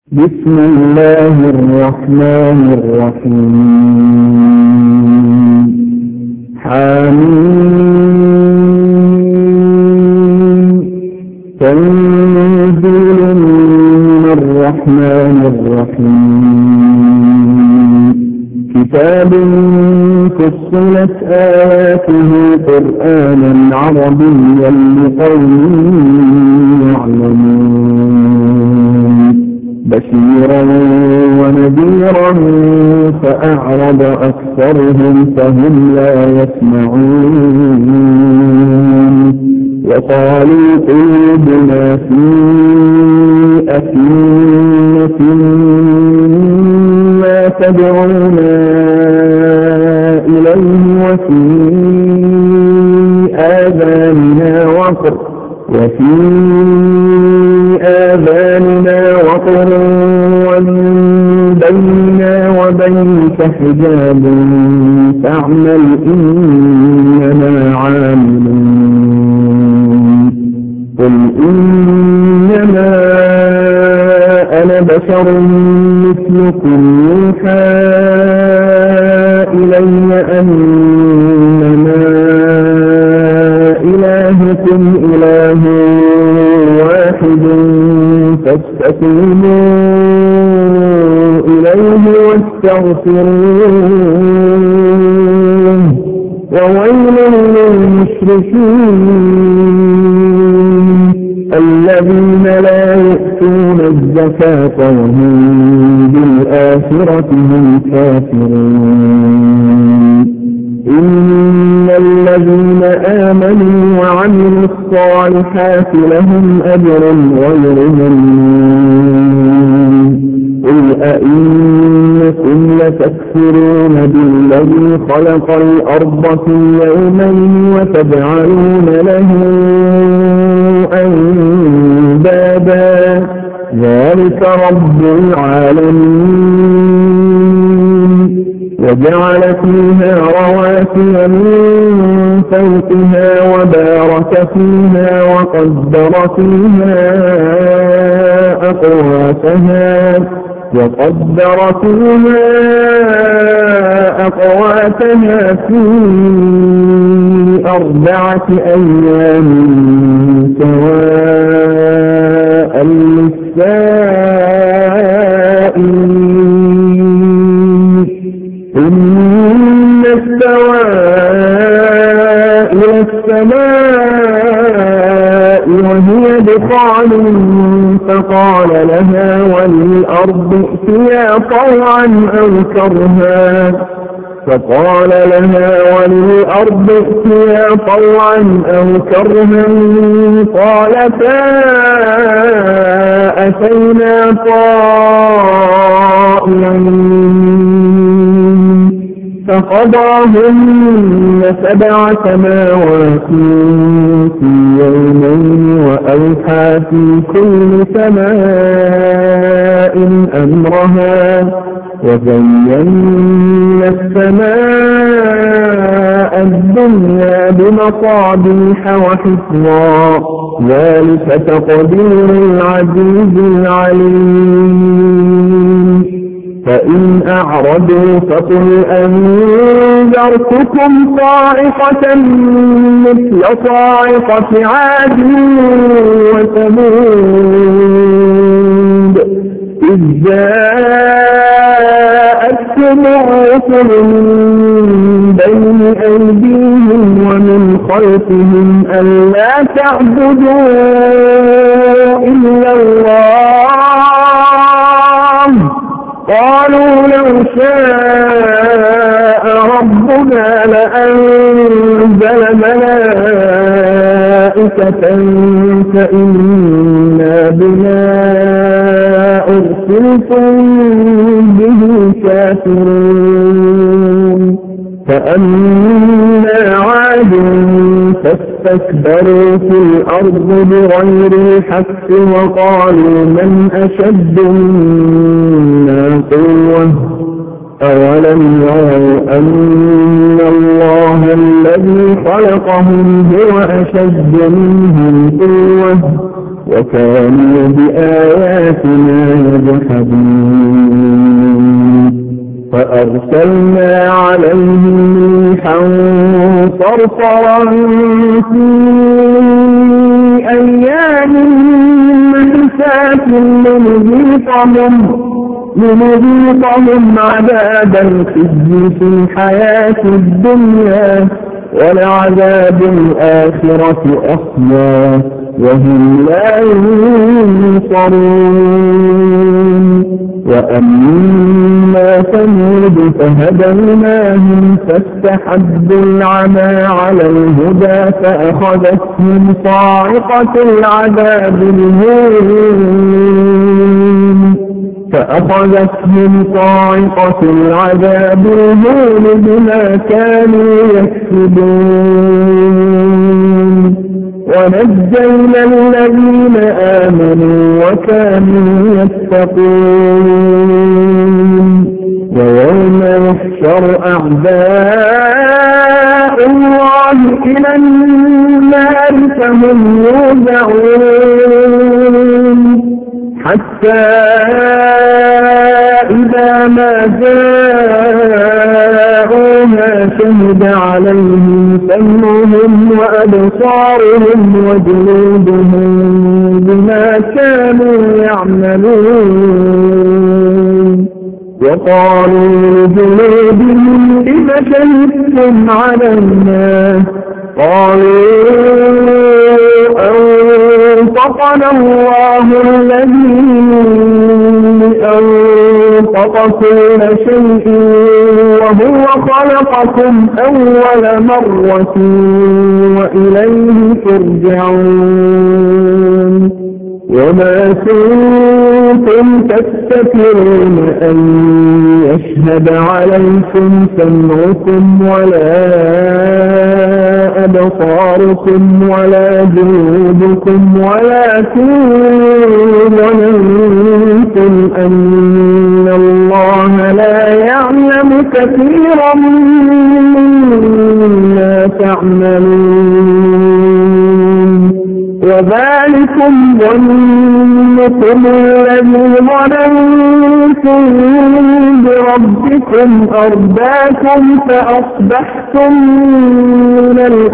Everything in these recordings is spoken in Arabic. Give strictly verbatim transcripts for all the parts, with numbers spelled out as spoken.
بسم الله الرحمن الرحيم. حميم. تنزيل من الرحمن الرحيم. كتاب فصلت آياته قرآنا عربيا لقوم يعلمون بشيرا ونذيرا فأعرض أكثرهم فهم لا يسمعون. وقالوا قلوبنا في أكنة مما تدعونا إليه وفي آذاننا وقر وفي آذاننا وقر ومن بيننا وبينك حجاب فاعمل إننا عاملون. قل إنما أنا بشر مثلكم يوحى إلي أنما إلهكم إله واحد فاستقيموا إليه واستغفروه وويل للمشركين الذين لا يؤتون الزكاة وهم بالآخرة هم كافرون. إن الذين آمنوا وعملوا الصالحات لهم أجر غير ممنون. قل أئنكم لتكفرون بالذي خلق الأرض في يومين وتجعلون له أندادا ذلك رب العالمين. وجعل فيها رواسي من فوقها وبارك فيها وقدر فيها أقواتها وقدر فيها أقواتها في أربعة أيام سواء للسائلين. ثم استوى إلى السماء وهي دخان فقال لها وللأرض ائتيا طوعا أو كرها فقال لها وللأرض ائتيا طوعا أو كرها قالتا أتينا طائعين. فقضاهن سبع سماوات في يومين وأوحى في كل سماء أمرها وزينا السماء الدنيا بمصابيح وحفظا ذلك تقدير العزيز العليم. فإن أعرضوا فقل أنذرتكم صاعقة مثل صاعقة عاد وثمود إذ جاءتهم الرسل من بين أيديهم ومن خلفهم ألا تعبدوا إلا الله قالوا لو شاء ربنا لأنزل ملائكة فإنا بما أرسلتم به كافرون. فأما عاد فاستكبروا في الأرض بغير الحق وقالوا من أشد منا قوة أولم يروا أن الله الذي خلقهم هو أشد منهم قوة وكانوا بآياتنا يجحدون فأرسلنا عليهم ريحا صرصرا في أيام نحسات لنذيقهم لنذيقهم عذاب الخزي في الحياة الدنيا ولعذاب الآخرة أخزى وهم لا ينصرون. وأما ثمود فهديناهم فاستحبوا العمى على الهدى فأخذتهم صاعقة العذاب الهون فأخذتهم صاعقة العذاب الهون بما كانوا يكسبون. ونجينا الذين آمنوا وكانوا يتقون. ويوم يحشر أعداء الله إلى النار فهم يوزعون حتى إذا ما جاءوها شهد عليهم سمعهم وأبصارهم وجلودهم بما كانوا يعملون. وقالوا لجلودهم لم شهدتم علينا قالوا أنطقنا الله الذي أنطق كل شيء وهو خلقكم أول مرة وإليه ترجعون. وما كنتم تستكبرون أن يشهد عليكم سمعكم ولا أبصاركم ولا جلودكم ولكن ظننتم أن الله لا يعلم كثيرا مما تعملون. وذلكم ظنكم الذي ظننتم بربكم أرداكم فأصبحتم من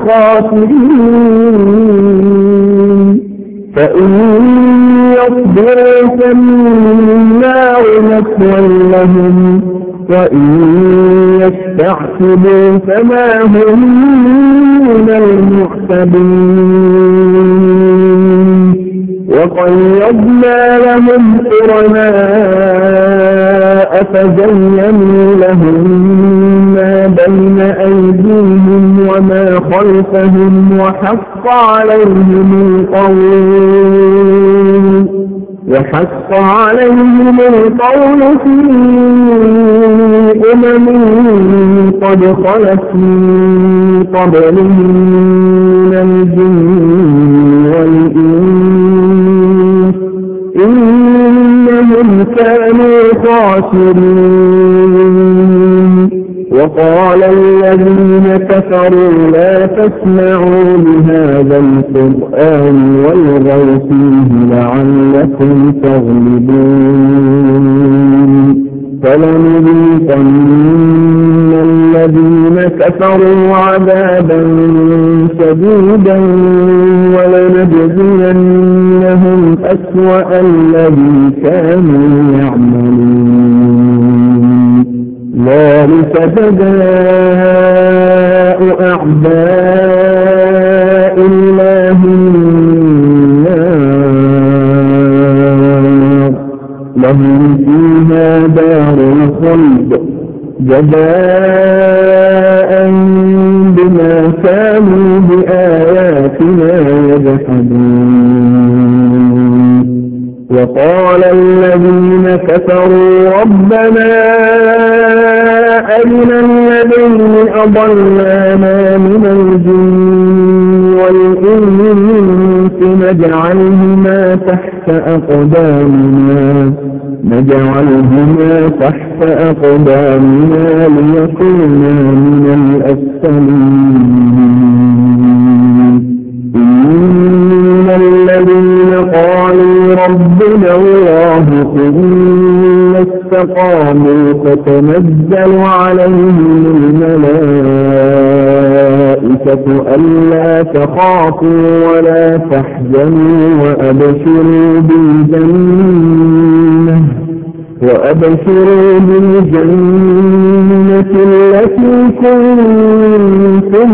الخاسرين. فإن يصبروا فالنار مثوى لهم وإن يستعتبوا فما هم من المعتبين. وقيضنا لهم قرناء فزينوا لهم ما بين أيديهم وما خلفهم وحق عليهم القول وحق عليهم القول في أمم قد خلت من قبلهم من الجن والإنس إنهم كانوا خاسرين. وقال الذين كفروا لا تسمعوا لهذا القرآن والغوا فيه لعلكم تغلبون. فلنذيقن الذين كفروا عذابا شديدا ولنجزينهم أسوأ الذي كانوا يعملون. ذلك جزاء أعداء الله النار لهم فيها دار الخلد جزاء بما كانوا بآياتنا يجحدون. وقال الذين كفروا ربنا أرنا الذين أضلانا من الجن والإنس نجعلهما تحت أقدامنا نجعلهما تحت أقدامنا ليكونا من الأسفلين. إن الذين قالوا ربنا الله ثم استقاموا تتنزل عليهم الملائكة ألا تخافوا ولا تحزنوا وأبشروا بالجنة وأبشروا بالجنة التي كنتم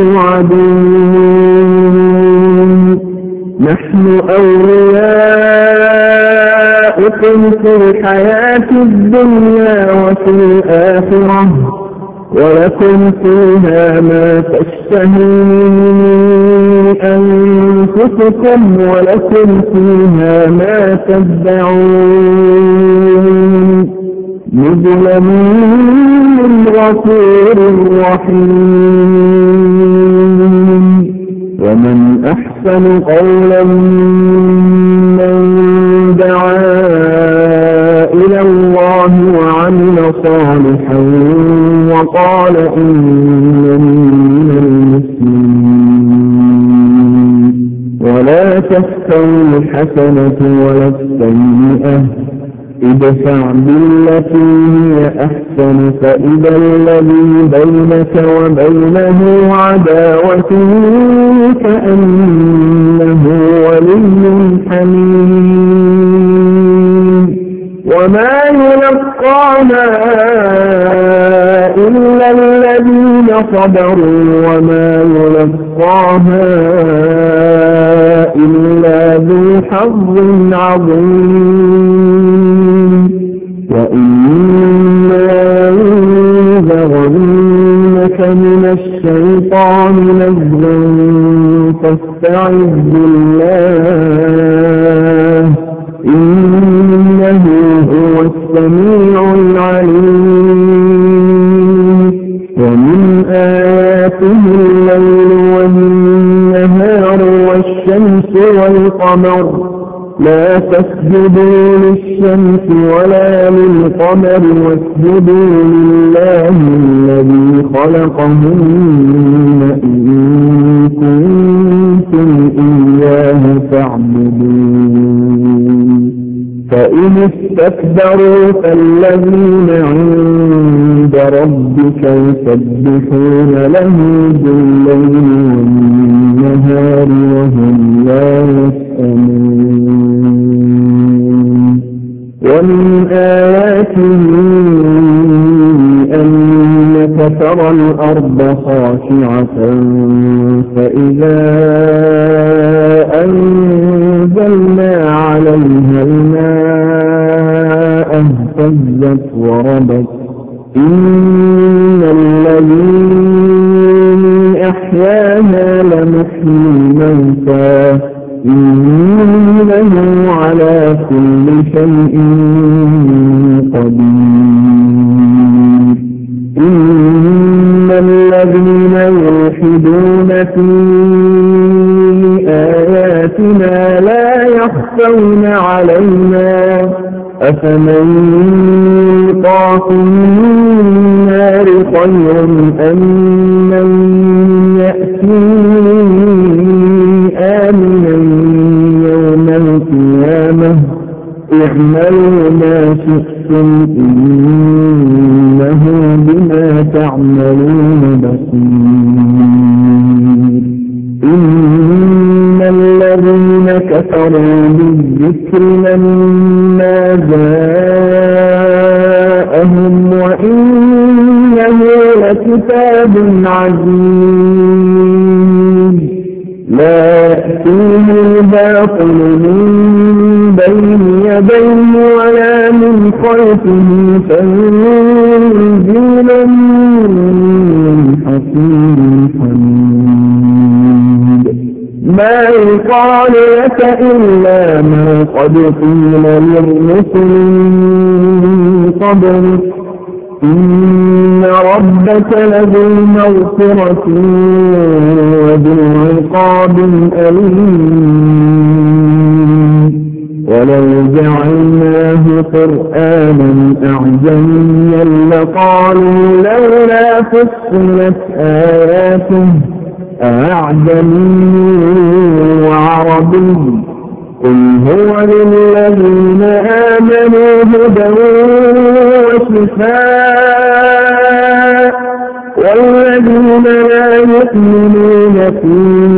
توعدون نحن أولياؤكم في الحياة الدنيا وفي الآخرة ولكم فيها ما تشتهي أنفسكم ولكم فيها ما تدعون نزلا من غفور رحيم ومن أحسن قولا ممن دعا إلى الله وعمل صالحا وقال إنني من المسلمين ولا تستوي الحسنة ولا السيئة ادفع بالتي هي أحسن فإذا الذي بينك وبينه عداوة كأنه ولي حميم وما يلقاها إلا الذين صبروا وما يلقاها إلا ذو حظ عظيم وإما ينزغنك من الشيطان نزغ فاستعذ بالله إنه هو السميع العليم ومن آياته الليل والنهار والشمس والقمر لا تسجدوا للشمس ولا للقمر واسجدوا لله الذي خلقهن إن كنتم إياه تعبدون فإن استكبروا فالذين عند ربك يسبحون له بالليل والنهار وهم لا يسأمون ومن آياته أنك ترى الأرض خاشعة فإذا أنزلنا عليها الماء اهتزت وربت إن الذي أحياها لمحيي الموتى إنه على كل شيء قدير إن الذين يلحدون في آياتنا لا يخفون علينا أفمن يلقى في النار خير أم من يأتي آمنا يوم القيامة اعملوا ما شئتم إنه بما تعملون بصير إن الذين كفروا بالذكر لما جاءهم وإنه لكتاب عزيز لا يأتيه الباطل من بين يديه ولا من خلفه تنزيل من حكيم حميد ما يقال لك إلا ما قد قيل للرسل من قبلك إن ربك لذو مغفرة وذو عقاب أليم ولو جعلناه قرآنا أعجميا لقالوا لولا فصلت آياته أعجمي وعربي قل هو للذين آمنوا هدى وشفاء والذين لا يؤمنون في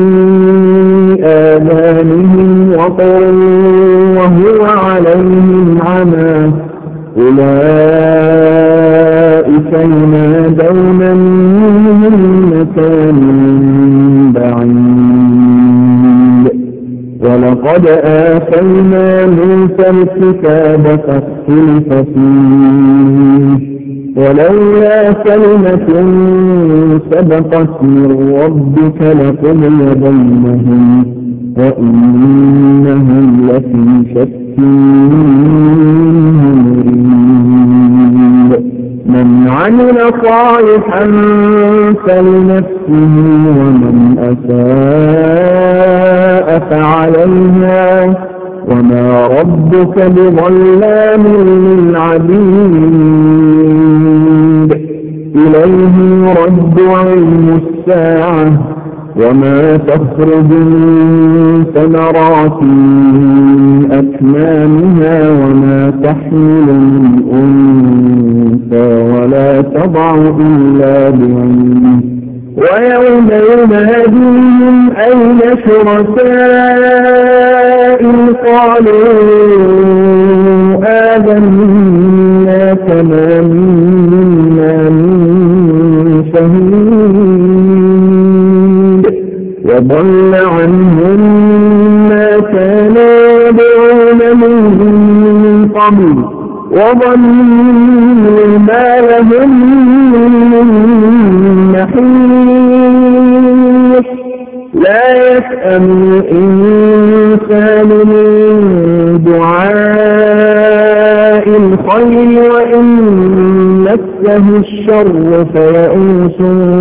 آذانهم وقر وهو عليهم عمى أولئك ينادون من مكان بعيد ولقد آتينا موسى الكتاب فاختلف فيه ولولا كلمة سبقت من ربك لقضي بينهم وإنهم لفي شك مريب من عمل صالحا فلنفسه ومن أساء فعليها وما ربك بظلام للعبيد إليه يرد علم الساعة وما تخرج من ثمرات أكمامها وما تحمل من أنثى ولا تضع إلا بعلمه ويوم يناديهم أين شركائي قالوا آذناك ما منا من شهيد وضل عنهم ما كانوا يدعون من قبل وظنوا ما لهم من محيص لا يسأم الإنسان من دعاء الخير وإن مسه الشر فيئوس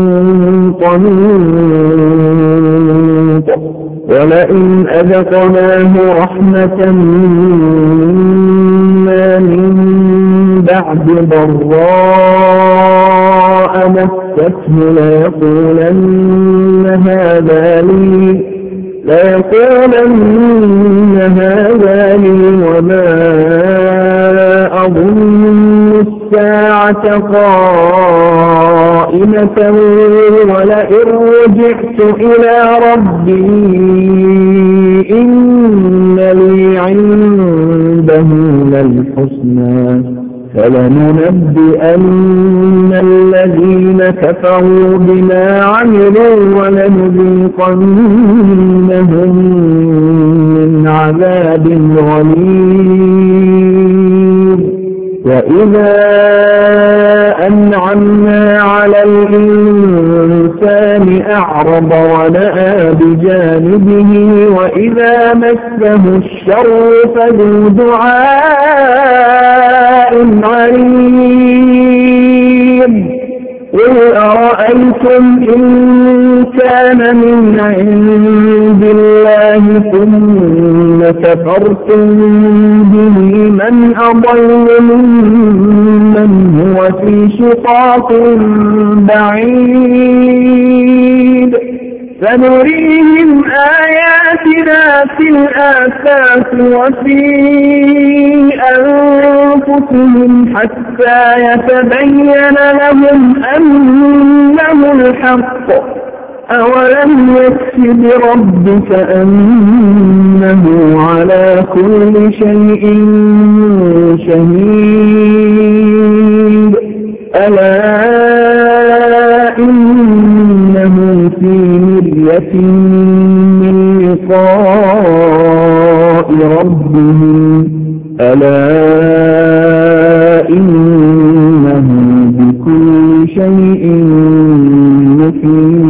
قنوط ولئن أذقناه رحمة منا من بعد ضراء مسته ليقولن هذا لي ليقولن هذا لي وما أظن الساعة قائمة ولئن رجعت إلى ربي إن لي عنده للحسنى فلننبئن الذين كفروا بما عملوا ولنذيقنهم من عذاب غليظ وإذا أنعمنا على الإنسان أعرض ونأى بجانبه وإذا مسه الشر فذو دعاء عريض قل أرأيتم إن كان من عند الله ثم كفرتم به من أضل ممن هو في شقاق بعيد سنريهم آياتنا في الآفاق وفي أنفسهم حتى يتبين لهم أنه الحق أولم يكف بربك أنه على كل شيء شهيد ألا إنهم في مرية من لقاء ربهم ألا إنه بكل شيء مفيد